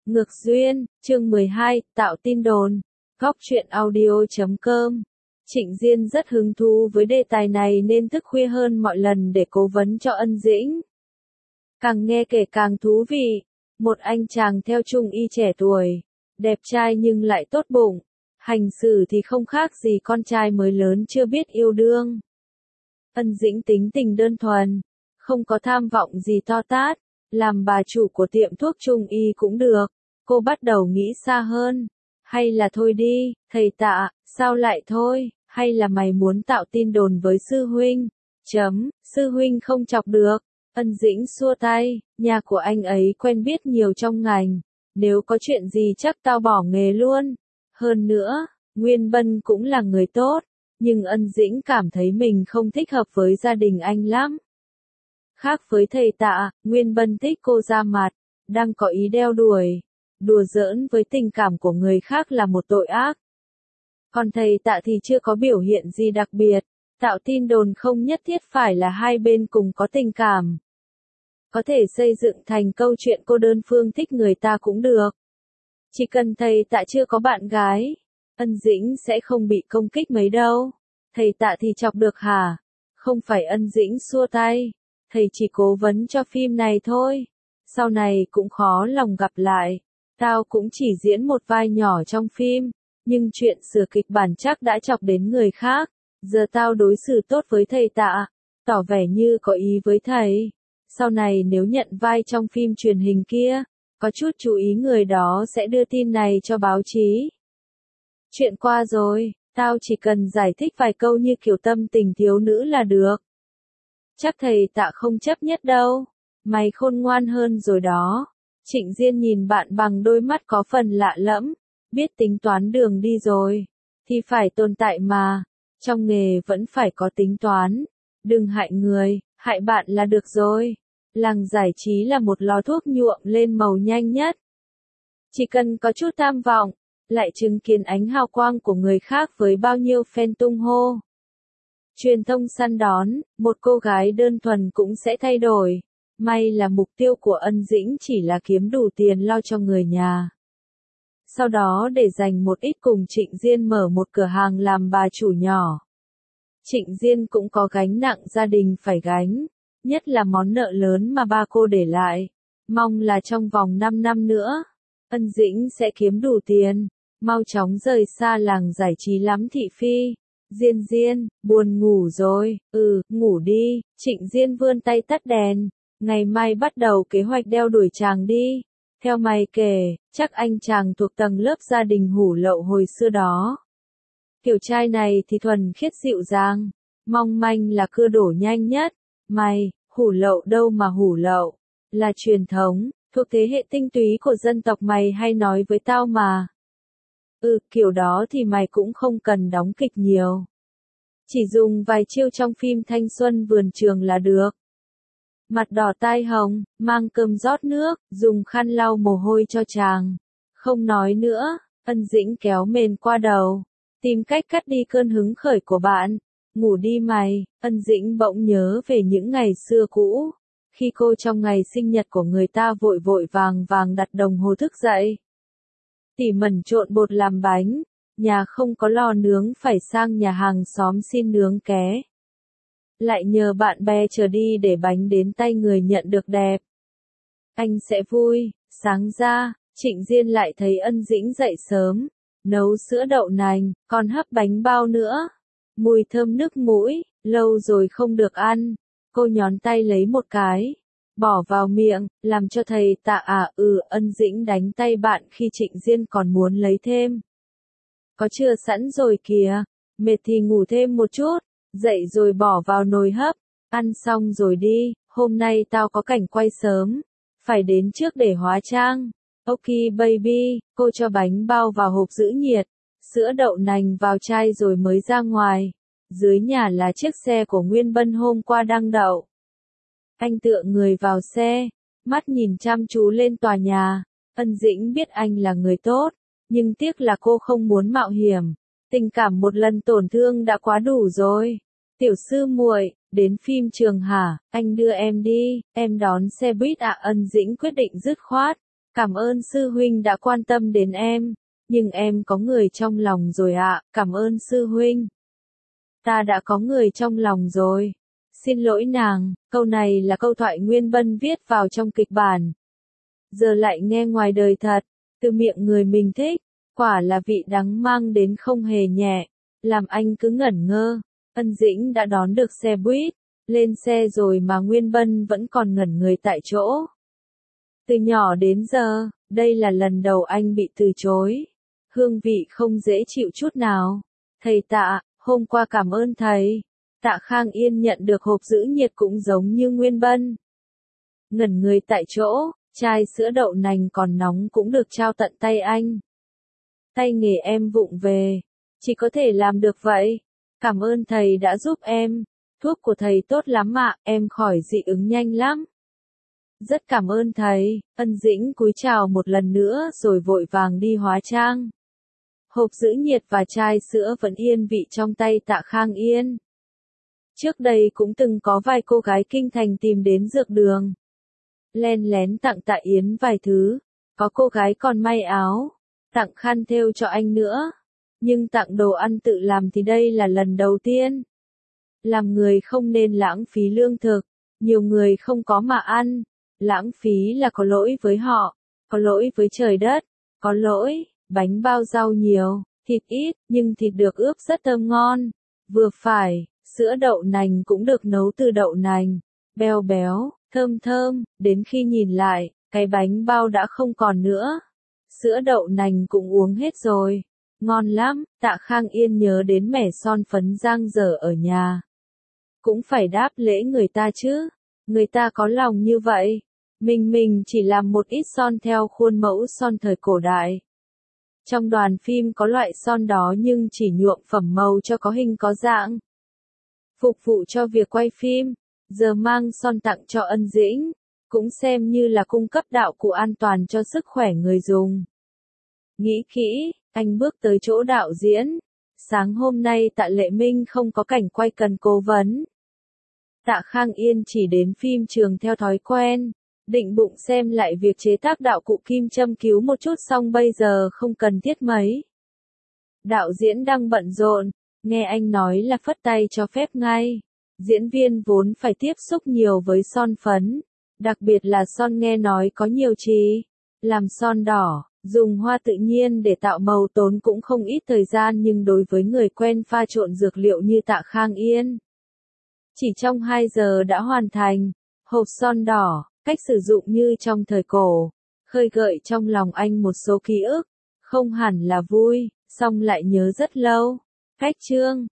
Ngược duyên, chương 12, tạo tin đồn. Góc truyện audio.com. Trịnh Diên rất hứng thú với đề tài này nên thức khuya hơn mọi lần để cố vấn cho Ân Dĩnh. Càng nghe kể càng thú vị. Một anh chàng theo trung y trẻ tuổi, đẹp trai nhưng lại tốt bụng, hành xử thì không khác gì con trai mới lớn chưa biết yêu đương. Ân Dĩnh tính tình đơn thuần, không có tham vọng gì to tát, làm bà chủ của tiệm thuốc trung y cũng được. Cô bắt đầu nghĩ xa hơn. Hay là thôi đi, thầy Tạ, sao lại thôi, hay là mày muốn tạo tin đồn với sư huynh? Sư huynh không chọc được. Ân Dĩnh xua tay, nhà của anh ấy quen biết nhiều trong ngành. Nếu có chuyện gì chắc tao bỏ nghề luôn. Hơn nữa, Nguyên Bân cũng là người tốt. Nhưng Ân Dĩnh cảm thấy mình không thích hợp với gia đình anh lắm. Khác với thầy Tạ, Nguyên Bân thích cô ra mặt, đang có ý đeo đuổi. Đùa giỡn với tình cảm của người khác là một tội ác. Còn thầy Tạ thì chưa có biểu hiện gì đặc biệt. Tạo tin đồn không nhất thiết phải là hai bên cùng có tình cảm. Có thể xây dựng thành câu chuyện cô đơn phương thích người ta cũng được. Chỉ cần thầy Tạ chưa có bạn gái, Ân Dĩnh sẽ không bị công kích mấy đâu. Thầy Tạ thì chọc được hả? Không phải. Ân Dĩnh xua tay. Thầy chỉ cố vấn cho phim này thôi. Sau này cũng khó lòng gặp lại. Tao cũng chỉ diễn một vai nhỏ trong phim, nhưng chuyện sửa kịch bản chắc đã chọc đến người khác. Giờ tao đối xử tốt với thầy Tạ, tỏ vẻ như có ý với thầy. Sau này nếu nhận vai trong phim truyền hình kia, có chút chú ý người đó sẽ đưa tin này cho báo chí. Chuyện qua rồi, tao chỉ cần giải thích vài câu như kiểu tâm tình thiếu nữ là được. Chắc thầy Tạ không chấp nhất đâu. Mày khôn ngoan hơn rồi đó. Trịnh Diên nhìn bạn bằng đôi mắt có phần lạ lẫm, biết tính toán đường đi rồi, thì phải tồn tại mà, trong nghề vẫn phải có tính toán, đừng hại người, hại bạn là được rồi. Làng giải trí là một lò thuốc nhuộm lên màu nhanh nhất. Chỉ cần có chút tham vọng, lại chứng kiến ánh hào quang của người khác với bao nhiêu fan tung hô. Truyền thông săn đón, một cô gái đơn thuần cũng sẽ thay đổi. May là mục tiêu của Ân Dĩnh chỉ là kiếm đủ tiền lo cho người nhà. Sau đó để dành một ít cùng Trịnh Diên mở một cửa hàng làm bà chủ nhỏ. Trịnh Diên cũng có gánh nặng gia đình phải gánh, nhất là món nợ lớn mà ba cô để lại. Mong là trong vòng 5 năm nữa, Ân Dĩnh sẽ kiếm đủ tiền, mau chóng rời xa làng giải trí lắm thị phi. Diên, buồn ngủ rồi, ngủ đi. Trịnh Diên vươn tay tắt đèn. Ngày mai bắt đầu kế hoạch đeo đuổi chàng đi. Theo mày kể, chắc anh chàng thuộc tầng lớp gia đình hủ lậu hồi xưa đó. Kiểu trai này thì thuần khiết dịu dàng, mong manh là cưa đổ nhanh nhất. Mày, hủ lậu đâu mà hủ lậu, là truyền thống, thuộc thế hệ tinh túy của dân tộc mày hay nói với tao mà. Kiểu đó thì mày cũng không cần đóng kịch nhiều. Chỉ dùng vài chiêu trong phim thanh xuân vườn trường là được. Mặt đỏ tai hồng, mang cơm rót nước, dùng khăn lau mồ hôi cho chàng. Không nói nữa, Ân Dĩnh kéo mền qua đầu, tìm cách cắt đi cơn hứng khởi của bạn. Ngủ đi mày. Ân Dĩnh bỗng nhớ về những ngày xưa cũ, khi cô trong ngày sinh nhật của người ta vội vội vàng đặt đồng hồ thức dậy. Tỉ mẩn trộn bột làm bánh, nhà không có lò nướng phải sang nhà hàng xóm xin nướng ké. Lại nhờ bạn bè chở đi để bánh đến tay người nhận được đẹp. Anh sẽ vui. Sáng ra, Trịnh Diên lại thấy Ân Dĩnh dậy sớm, nấu sữa đậu nành, còn hấp bánh bao nữa. Mùi thơm nức mũi, lâu rồi không được ăn. Cô nhón tay lấy một cái, bỏ vào miệng, làm cho thầy Tạ Ân Dĩnh đánh tay bạn khi Trịnh Diên còn muốn lấy thêm. Có chưa sẵn rồi kìa, mệt thì ngủ thêm một chút. Dậy rồi bỏ vào nồi hấp, ăn xong rồi đi, hôm nay tao có cảnh quay sớm, phải đến trước để hóa trang. Ok baby, cô cho bánh bao vào hộp giữ nhiệt, sữa đậu nành vào chai rồi mới ra ngoài. Dưới nhà là chiếc xe của Nguyên Bân hôm qua đang đậu. Anh tựa người vào xe, mắt nhìn chăm chú lên tòa nhà. Ân Dĩnh biết anh là người tốt, nhưng tiếc là cô không muốn mạo hiểm. Tình cảm một lần tổn thương đã quá đủ rồi. Tiểu sư muội, đến phim trường hả? Anh đưa em đi, em đón xe buýt ạ. Ân Dĩnh quyết định dứt khoát. Cảm ơn sư huynh đã quan tâm đến em, nhưng em có người trong lòng rồi ạ, cảm ơn sư huynh. Ta đã có người trong lòng rồi. Xin lỗi nàng, câu này là câu thoại Nguyên Bân viết vào trong kịch bản. Giờ lại nghe ngoài đời thật, từ miệng người mình thích, quả là vị đắng mang đến không hề nhẹ, làm anh cứ ngẩn ngơ. Ân Dĩnh đã đón được xe buýt, lên xe rồi mà Nguyên Bân vẫn còn ngẩn người tại chỗ. Từ nhỏ đến giờ, đây là lần đầu anh bị từ chối. Hương vị không dễ chịu chút nào. Thầy Tạ, hôm qua cảm ơn thầy. Tạ Khang Yên nhận được hộp giữ nhiệt cũng giống như Nguyên Bân. Ngẩn người tại chỗ, chai sữa đậu nành còn nóng cũng được trao tận tay anh. Tay nghề em vụng về, chỉ có thể làm được vậy. Cảm ơn thầy đã giúp em. Thuốc của thầy tốt lắm ạ, em khỏi dị ứng nhanh lắm. Rất cảm ơn thầy. Ân Dĩnh cúi chào một lần nữa rồi vội vàng đi hóa trang. Hộp giữ nhiệt và chai sữa vẫn yên vị trong tay Tạ Khang Yên. Trước đây cũng từng có vài cô gái kinh thành tìm đến dược đường. Len lén tặng Tạ Yến vài thứ. Có cô gái còn may áo, tặng khăn thêu cho anh nữa. Nhưng tặng đồ ăn tự làm thì đây là lần đầu tiên. Làm người không nên lãng phí lương thực. Nhiều người không có mà ăn. Lãng phí là có lỗi với họ, có lỗi với trời đất, có lỗi. Bánh bao rau nhiều, thịt ít, nhưng thịt được ướp rất thơm ngon. Vừa phải, sữa đậu nành cũng được nấu từ đậu nành. Béo béo, thơm thơm, đến khi nhìn lại, cái bánh bao đã không còn nữa. Sữa đậu nành cũng uống hết rồi. Ngon lắm, Tạ Khang Yên nhớ đến mẻ son phấn giang dở ở nhà. Cũng phải đáp lễ người ta chứ. Người ta có lòng như vậy. Mình chỉ làm một ít son theo khuôn mẫu son thời cổ đại. Trong đoàn phim có loại son đó nhưng chỉ nhuộm phẩm màu cho có hình có dạng. Phục vụ cho việc quay phim, giờ mang son tặng cho Ân Dĩnh, cũng xem như là cung cấp đạo cụ an toàn cho sức khỏe người dùng. Nghĩ kỹ, anh bước tới chỗ đạo diễn. Sáng hôm nay Tạ Lệ Minh không có cảnh quay cần cố vấn. Tạ Khang Yên chỉ đến phim trường theo thói quen. Định bụng xem lại việc chế tác đạo cụ kim châm cứu một chút xong bây giờ không cần thiết mấy. Đạo diễn đang bận rộn, nghe anh nói là phất tay cho phép ngay. Diễn viên vốn phải tiếp xúc nhiều với son phấn, đặc biệt là son nghe nói có nhiều chì. Làm son đỏ, dùng hoa tự nhiên để tạo màu tốn cũng không ít thời gian nhưng đối với người quen pha trộn dược liệu như Tạ Khang Yên, chỉ trong 2 giờ đã hoàn thành. Hộp son đỏ, cách sử dụng như trong thời cổ, khơi gợi trong lòng anh một số ký ức, không hẳn là vui, song lại nhớ rất lâu. Cách chương